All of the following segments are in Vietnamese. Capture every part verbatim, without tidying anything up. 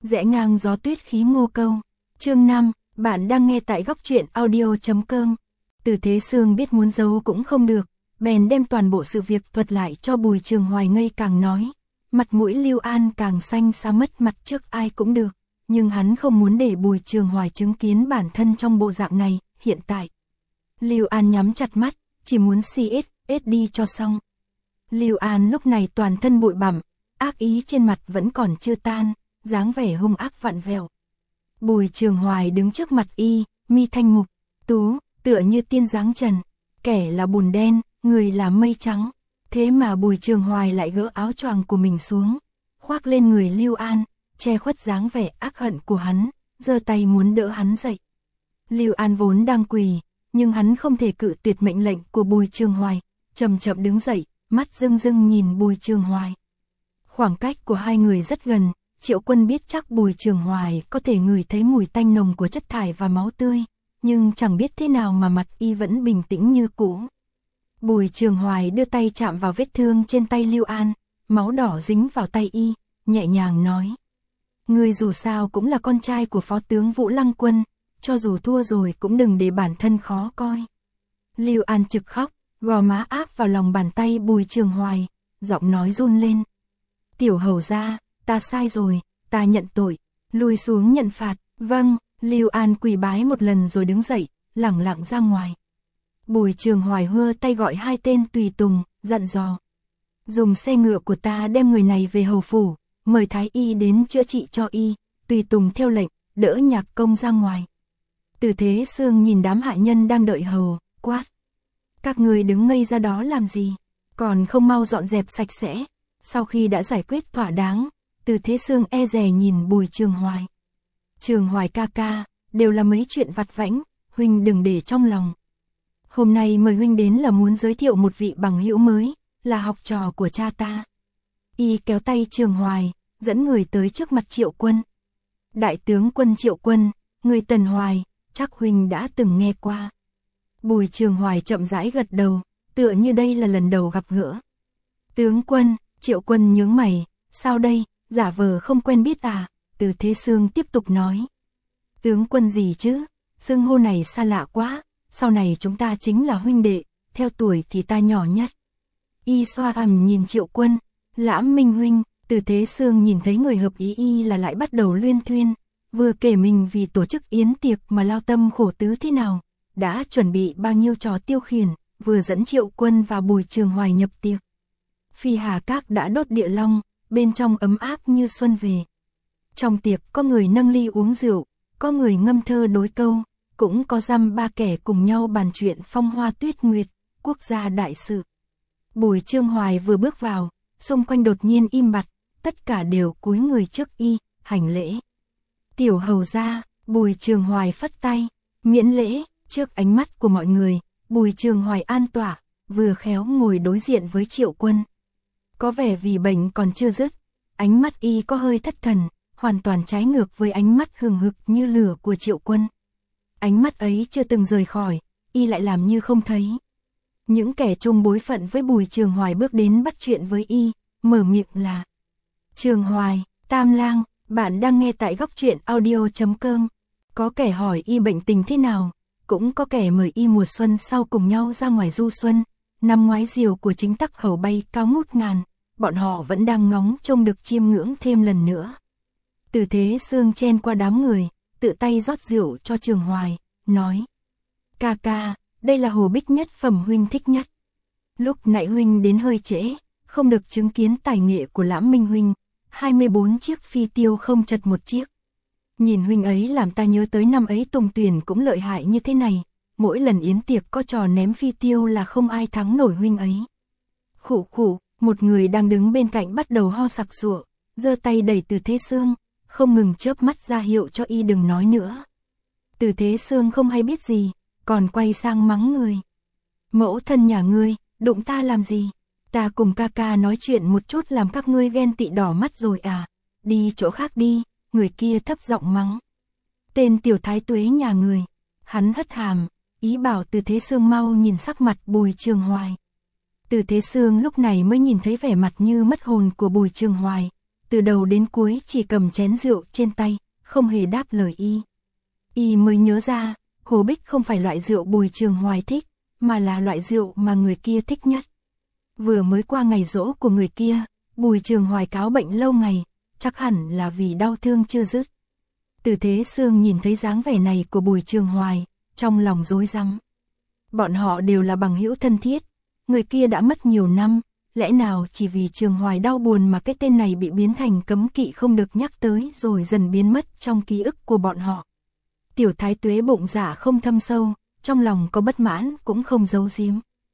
rẽ ngang gió tuyết khí ngô câu. Chương năm, bạn đang nghe tại góc truyện audio chấm com. Từ Thế Sương biết muốn giấu cũng không được, bèn đem toàn bộ sự việc thuật lại cho Bùi Trường Hoài ngây càng nói. Mặt mũi Lưu An càng xanh xa mất mặt trước ai cũng được, nhưng hắn không muốn để Bùi Trường Hoài chứng kiến bản thân trong bộ dạng này, hiện tại. Lưu An nhắm chặt mắt, chỉ muốn xê ét ét đi cho xong. Lưu An lúc này toàn thân bụi bặm, ác ý trên mặt vẫn còn chưa tan, dáng vẻ hung ác vặn vẹo. Bùi Trường Hoài đứng trước mặt y, mi thanh mục, tú, tựa như tiên dáng trần, kẻ là bùn đen, người là mây trắng. Thế mà Bùi Trường Hoài lại gỡ áo choàng của mình xuống, khoác lên người Lưu An, che khuất dáng vẻ ác hận của hắn, giơ tay muốn đỡ hắn dậy. Lưu An vốn đang quỳ, nhưng hắn không thể cự tuyệt mệnh lệnh của Bùi Trường Hoài, chậm chậm đứng dậy, mắt rưng rưng nhìn Bùi Trường Hoài. Khoảng cách của hai người rất gần, Triệu Quân biết chắc Bùi Trường Hoài có thể ngửi thấy mùi tanh nồng của chất thải và máu tươi, nhưng chẳng biết thế nào mà mặt y vẫn bình tĩnh như cũ. Bùi Trường Hoài đưa tay chạm vào vết thương trên tay Lưu An, máu đỏ dính vào tay y, nhẹ nhàng nói. Ngươi dù sao cũng là con trai của Phó tướng Vũ Lăng Quân, cho dù thua rồi cũng đừng để bản thân khó coi. Lưu An trực khóc, gò má áp vào lòng bàn tay Bùi Trường Hoài, giọng nói run lên. Tiểu hầu gia, ta sai rồi, ta nhận tội, lùi xuống nhận phạt. Vâng, Lưu An quỳ bái một lần rồi đứng dậy, lẳng lặng ra ngoài. Bùi Trường Hoài hơ tay gọi hai tên tùy tùng, dặn dò. Dùng xe ngựa của ta đem người này về hầu phủ, mời thái y đến chữa trị cho y. Tùy tùng theo lệnh, đỡ Nhạc Công ra ngoài. Từ Thế Sương nhìn đám hạ nhân đang đợi hầu, quát. Các người đứng ngây ra đó làm gì, còn không mau dọn dẹp sạch sẽ. Sau khi đã giải quyết thỏa đáng, Từ Thế Sương e dè nhìn Bùi Trường Hoài. Trường Hoài ca ca, đều là mấy chuyện vặt vãnh, huynh đừng để trong lòng. Hôm nay mời huynh đến là muốn giới thiệu một vị bằng hữu mới, là học trò của cha ta. Y kéo tay Trường Hoài, dẫn người tới trước mặt Triệu Quân. Đại tướng quân Triệu Quân, người Tần Hoài, chắc huynh đã từng nghe qua. Bùi Trường Hoài chậm rãi gật đầu, tựa như đây là lần đầu gặp gỡ. Tướng quân, Triệu Quân nhướng mày, sao đây, giả vờ không quen biết à? Từ Thế Sương tiếp tục nói. Tướng quân gì chứ, xưng hô này xa lạ quá, sau này chúng ta chính là huynh đệ, theo tuổi thì ta nhỏ nhất. Y xoa ầm nhìn Triệu Quân, Lãm Minh huynh. Từ Thế Sương nhìn thấy người hợp ý y là lại bắt đầu luyên thuyên, vừa kể mình vì tổ chức yến tiệc mà lao tâm khổ tứ thế nào, đã chuẩn bị bao nhiêu trò tiêu khiển, vừa dẫn Triệu Quân và Bùi Trường Hoài nhập tiệc. Phi Hà Các đã đốt địa long, bên trong ấm áp như xuân về. Trong tiệc có người nâng ly uống rượu, có người ngâm thơ đối câu, cũng có dăm ba kẻ cùng nhau bàn chuyện phong hoa tuyết nguyệt, quốc gia đại sự. Bùi Trường Hoài vừa bước vào, xung quanh đột nhiên im bặt, tất cả đều cúi người trước y, hành lễ. Tiểu hầu gia, Bùi Trường Hoài phất tay, miễn lễ. Trước ánh mắt của mọi người, Bùi Trường Hoài an tỏa, vừa khéo ngồi đối diện với Triệu Quân. Có vẻ vì bệnh còn chưa dứt, ánh mắt y có hơi thất thần, hoàn toàn trái ngược với ánh mắt hừng hực như lửa của Triệu Quân. Ánh mắt ấy chưa từng rời khỏi, y lại làm như không thấy. Những kẻ chung bối phận với Bùi Trường Hoài bước đến bắt chuyện với y, mở miệng là. Trường Hoài, Tam Lang, bạn đang nghe tại góc truyện audio chấm com. Có kẻ hỏi y bệnh tình thế nào, cũng có kẻ mời y mùa xuân sau cùng nhau ra ngoài du xuân. Năm ngoái diều của Chính Tắc Hầu bay cao ngút ngàn, bọn họ vẫn đang ngóng trông được chiêm ngưỡng thêm lần nữa. Từ Thế Sương chen qua đám người, tự tay rót rượu cho Trường Hoài, nói. Ca ca, đây là hồ bích nhất phẩm huynh thích nhất. Lúc nãy huynh đến hơi trễ, không được chứng kiến tài nghệ của Lãm Minh huynh, hai mươi bốn chiếc phi tiêu không chật một chiếc. Nhìn huynh ấy làm ta nhớ tới năm ấy Tùng Tuyển cũng lợi hại như thế này, mỗi lần yến tiệc có trò ném phi tiêu là không ai thắng nổi huynh ấy. Khụ khụ, một người đang đứng bên cạnh bắt đầu ho sặc sụa, giơ tay đẩy Từ Thế Sương, không ngừng chớp mắt ra hiệu cho y đừng nói nữa. Từ Thế Sương không hay biết gì, còn quay sang mắng người. Mẫu thân nhà ngươi, đụng ta làm gì? Ta cùng ca ca nói chuyện một chút làm các ngươi ghen tị đỏ mắt rồi à? Đi chỗ khác đi. Người kia thấp giọng mắng. Tên tiểu thái tuế nhà người. Hắn hất hàm, ý bảo Từ Thế Sương mau nhìn sắc mặt Bùi Trường Hoài. Từ Thế Sương lúc này mới nhìn thấy vẻ mặt như mất hồn của Bùi Trường Hoài. Từ từ đầu đến cuối chỉ cầm chén rượu trên tay, không hề đáp lời y. Y mới nhớ ra, Hồ Bích không phải loại rượu Bùi Trường Hoài thích, mà là loại rượu mà người kia thích nhất. Vừa mới qua ngày giỗ của người kia, Bùi Trường Hoài cáo bệnh lâu ngày, chắc hẳn là vì đau thương chưa dứt. Từ Thế Sương nhìn thấy dáng vẻ này của Bùi Trường Hoài, trong lòng rối rắm. Bọn họ đều là bằng hữu thân thiết, người kia đã mất nhiều năm, lẽ nào chỉ vì Trường Hoài đau buồn mà cái tên này bị biến thành cấm kỵ không được nhắc tới rồi dần biến mất trong ký ức của bọn họ. Tiểu Thái Tuế bụng dạ không thâm sâu, trong lòng có bất mãn cũng không giấu giếm.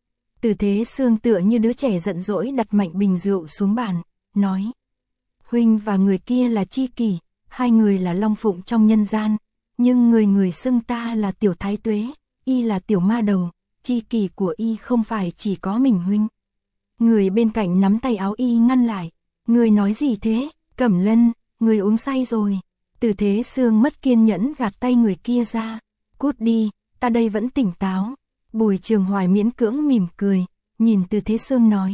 Từ Thế Sương tựa như đứa trẻ giận dỗi đặt mạnh bình rượu xuống bàn, nói: huynh và người kia là tri kỷ, hai người là long phụng trong nhân gian, nhưng người người xưng ta là Tiểu Thái Tuế, y là Tiểu Ma Đầu, tri kỷ của y không phải chỉ có mình huynh. Người bên cạnh nắm tay áo y ngăn lại, người nói gì thế, Cẩm Lân, người uống say rồi. Từ Thế Sương mất kiên nhẫn gạt tay người kia ra, cút đi, ta đây vẫn tỉnh táo. Bùi Trường Hoài miễn cưỡng mỉm cười, nhìn Từ Thế Sương nói: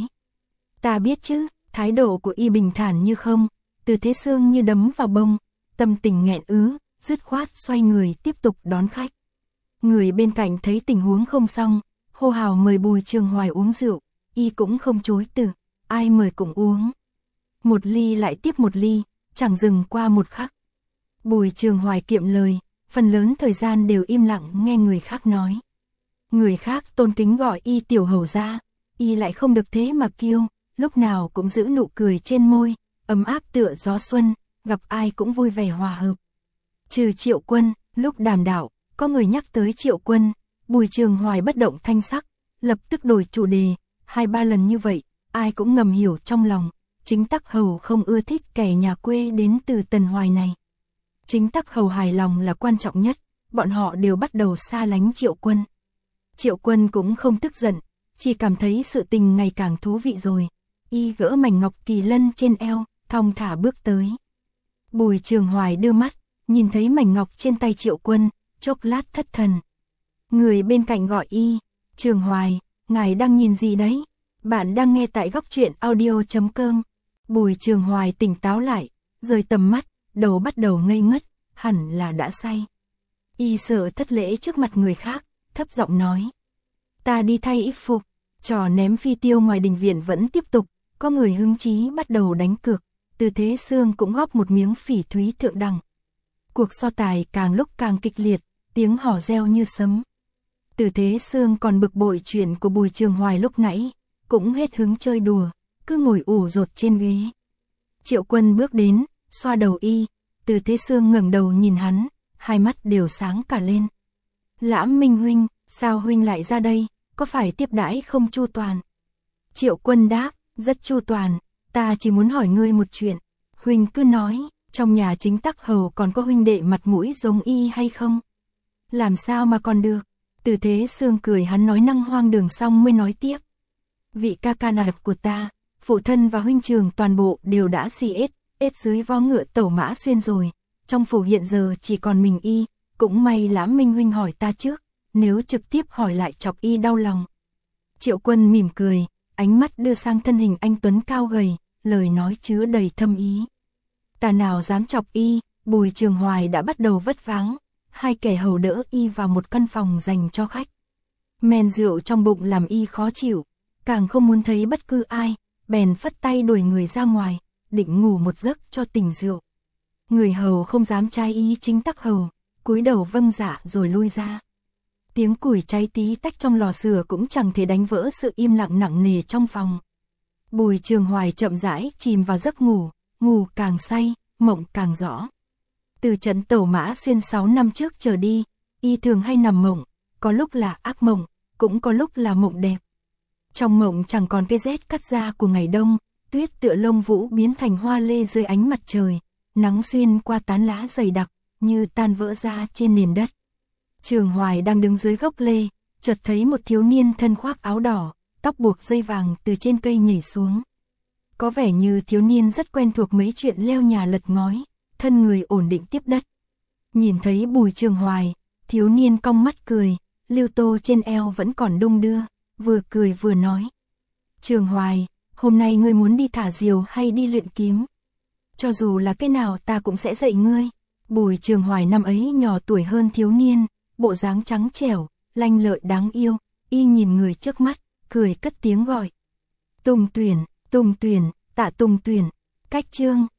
ta biết chứ. Thái độ của y bình thản như không, Từ Thế Sương như đấm vào bông, tâm tình nghẹn ứ, dứt khoát xoay người tiếp tục đón khách. Người bên cạnh thấy tình huống không xong, hô hào mời Bùi Trường Hoài uống rượu, y cũng không chối từ, ai mời cũng uống. Một ly lại tiếp một ly, chẳng dừng qua một khắc. Bùi Trường Hoài kiệm lời, phần lớn thời gian đều im lặng nghe người khác nói. Người khác tôn kính gọi y tiểu hầu gia, y lại không được thế mà kiêu, lúc nào cũng giữ nụ cười trên môi, ấm áp tựa gió xuân, gặp ai cũng vui vẻ hòa hợp. Trừ Triệu Quân, lúc đàm đạo, có người nhắc tới Triệu Quân, Bùi Trường Hoài bất động thanh sắc, lập tức đổi chủ đề, hai ba lần như vậy, ai cũng ngầm hiểu trong lòng, chính Tắc Hầu không ưa thích kẻ nhà quê đến từ Tần Hoài này. Chính Tắc Hầu hài lòng là quan trọng nhất, bọn họ đều bắt đầu xa lánh Triệu Quân. Triệu Quân cũng không tức giận, chỉ cảm thấy sự tình ngày càng thú vị rồi. Y gỡ mảnh ngọc kỳ lân trên eo, thong thả bước tới. Bùi Trường Hoài đưa mắt, nhìn thấy mảnh ngọc trên tay Triệu Quân, chốc lát thất thần. Người bên cạnh gọi y: Trường Hoài, ngài đang nhìn gì đấy? Bạn đang nghe tại góc truyện audio chấm com. Bùi Trường Hoài tỉnh táo lại, rời tầm mắt, đầu bắt đầu ngây ngất, hẳn là đã say. Y sợ thất lễ trước mặt người khác, thấp giọng nói: ta đi thay y phục. Trò ném phi tiêu ngoài đình viện vẫn tiếp tục, có người hứng chí bắt đầu đánh cược, Từ Thế Sương cũng góp một miếng phỉ thúy thượng đẳng. Cuộc so tài càng lúc càng kịch liệt, tiếng hò reo như sấm. Từ Thế Sương còn bực bội chuyện của Bùi Trường Hoài lúc nãy, cũng hết hứng chơi đùa, cứ ngồi ủ rột trên ghế. Triệu Quân bước đến, xoa đầu y, Từ Thế Sương ngẩng đầu nhìn hắn, hai mắt đều sáng cả lên. Lãm Minh huynh, sao huynh lại ra đây, có phải tiếp đãi không chu toàn? Triệu Quân đáp: rất chu toàn, ta chỉ muốn hỏi ngươi một chuyện. Huynh cứ nói, trong nhà chính Tắc Hầu còn có huynh đệ mặt mũi giống y hay không? Làm sao mà còn được? Từ Thế Sương cười hắn nói năng hoang đường xong mới nói tiếp. Vị ca ca nạp của ta, phụ thân và huynh trường toàn bộ đều đã xì ết, ết dưới vó ngựa tẩu mã xuyên rồi. Trong phủ hiện giờ chỉ còn mình y, cũng may Lãm Minh huynh hỏi ta trước, nếu trực tiếp hỏi lại chọc y đau lòng. Triệu Quân mỉm cười, ánh mắt đưa sang thân hình anh tuấn cao gầy, lời nói chứa đầy thâm ý. Ta nào dám chọc y, Bùi Trường Hoài đã bắt đầu vất váng, hai kẻ hầu đỡ y vào một căn phòng dành cho khách. Men rượu trong bụng làm y khó chịu, càng không muốn thấy bất cứ ai, bèn phất tay đuổi người ra ngoài, định ngủ một giấc cho tỉnh rượu. Người hầu không dám trái ý chính Tắc Hầu, cúi đầu vâng dạ rồi lui ra. Tiếng củi cháy tí tách trong lò sưởi cũng chẳng thể đánh vỡ sự im lặng nặng nề trong phòng. Bùi Trường Hoài chậm rãi chìm vào giấc ngủ, ngủ càng say, mộng càng rõ. Từ trận tẩu mã xuyên sáu năm trước trở đi, y thường hay nằm mộng, có lúc là ác mộng, cũng có lúc là mộng đẹp. Trong mộng chẳng còn cái rét cắt da của ngày đông, tuyết tựa lông vũ biến thành hoa lê dưới ánh mặt trời, nắng xuyên qua tán lá dày đặc, như tan vỡ ra trên nền đất. Trường Hoài đang đứng dưới gốc lê, chợt thấy một thiếu niên thân khoác áo đỏ, tóc buộc dây vàng từ trên cây nhảy xuống. Có vẻ như thiếu niên rất quen thuộc mấy chuyện leo nhà lật ngói, thân người ổn định tiếp đất. Nhìn thấy Bùi Trường Hoài, thiếu niên cong mắt cười, lưu tô trên eo vẫn còn đung đưa, vừa cười vừa nói. Trường Hoài, hôm nay ngươi muốn đi thả diều hay đi luyện kiếm? cho dù là cái nào ta cũng sẽ dạy ngươi. Bùi Trường Hoài năm ấy nhỏ tuổi hơn thiếu niên, bộ dáng trắng trẻo, lanh lợi đáng yêu, y nhìn người trước mắt, cười cất tiếng gọi. Tùng Tuyển, Tùng Tuyển, Tạ Tùng Tuyển, cách chương.